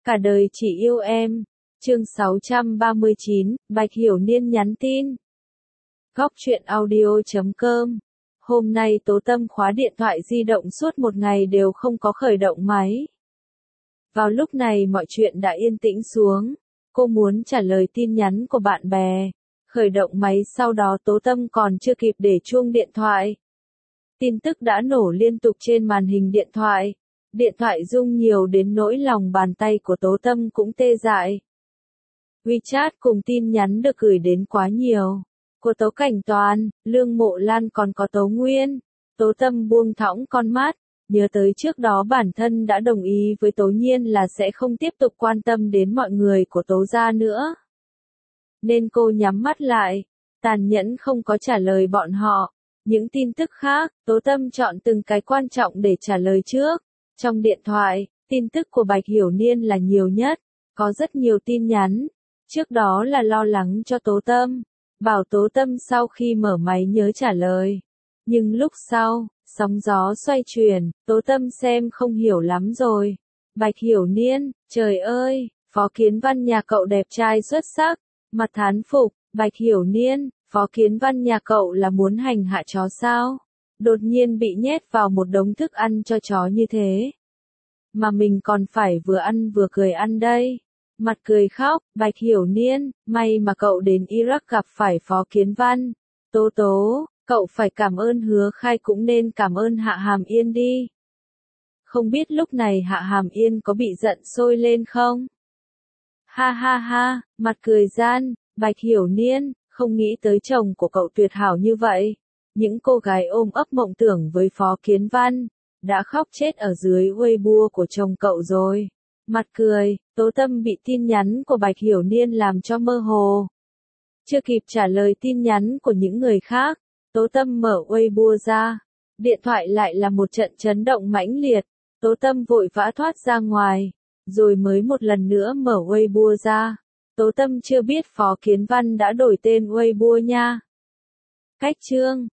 Cả đời chỉ yêu em. Chương 639, Bạch Hiểu Niên nhắn tin. Góc truyện audio.com. Hôm nay Tố Tâm khóa điện thoại di động suốt một ngày đều không có khởi động máy. Vào lúc này mọi chuyện đã yên tĩnh xuống. Cô muốn trả lời tin nhắn của bạn bè. Khởi động máy sau đó Tố Tâm còn chưa kịp để chuông điện thoại. Tin tức đã nổ liên tục trên màn hình điện thoại. Điện thoại rung nhiều đến nỗi lòng bàn tay của Tố Tâm cũng tê dại. WeChat cùng tin nhắn được gửi đến quá nhiều. Của Tố Cảnh Toàn, Lương Mộ Lan còn có Tố Nguyên. Tố Tâm buông thõng con mắt, nhớ tới trước đó bản thân đã đồng ý với Tố Nhiên là sẽ không tiếp tục quan tâm đến mọi người của Tố gia nữa. Nên cô nhắm mắt lại, tàn nhẫn không có trả lời bọn họ. Những tin tức khác, Tố Tâm chọn từng cái quan trọng để trả lời trước. Trong điện thoại, tin tức của Bạch Hiểu Niên là nhiều nhất, có rất nhiều tin nhắn. Trước đó là lo lắng cho Tố Tâm, bảo Tố Tâm sau khi mở máy nhớ trả lời. Nhưng lúc sau, sóng gió xoay chuyển, Tố Tâm xem không hiểu lắm rồi. Bạch Hiểu Niên, trời ơi, Phó Kiến Văn nhà cậu đẹp trai xuất sắc, mặt thán phục. Bạch Hiểu Niên, Phó Kiến Văn nhà cậu là muốn hành hạ chó sao? Đột nhiên bị nhét vào một đống thức ăn cho chó như thế. Mà mình còn phải vừa ăn vừa cười ăn đây. Mặt cười khóc, Bạch Hiểu Niên, may mà cậu đến Iraq gặp phải Phó Kiến Văn. Tố Tố, cậu phải cảm ơn Hứa Khai cũng nên cảm ơn Hạ Hàm Yên đi. Không biết lúc này Hạ Hàm Yên có bị giận sôi lên không? Ha ha ha, mặt cười gian, Bạch Hiểu Niên, không nghĩ tới chồng của cậu tuyệt hảo như vậy. Những cô gái ôm ấp mộng tưởng với Phó Kiến Văn, đã khóc chết ở dưới Weibo của chồng cậu rồi. Mặt cười, Tố Tâm bị tin nhắn của Bạch Hiểu Niên làm cho mơ hồ. Chưa kịp trả lời tin nhắn của những người khác, Tố Tâm mở Weibo ra. Điện thoại lại là một trận chấn động mãnh liệt. Tố Tâm vội vã thoát ra ngoài, rồi mới một lần nữa mở Weibo ra. Tố Tâm chưa biết Phó Kiến Văn đã đổi tên Weibo nha. Cách chương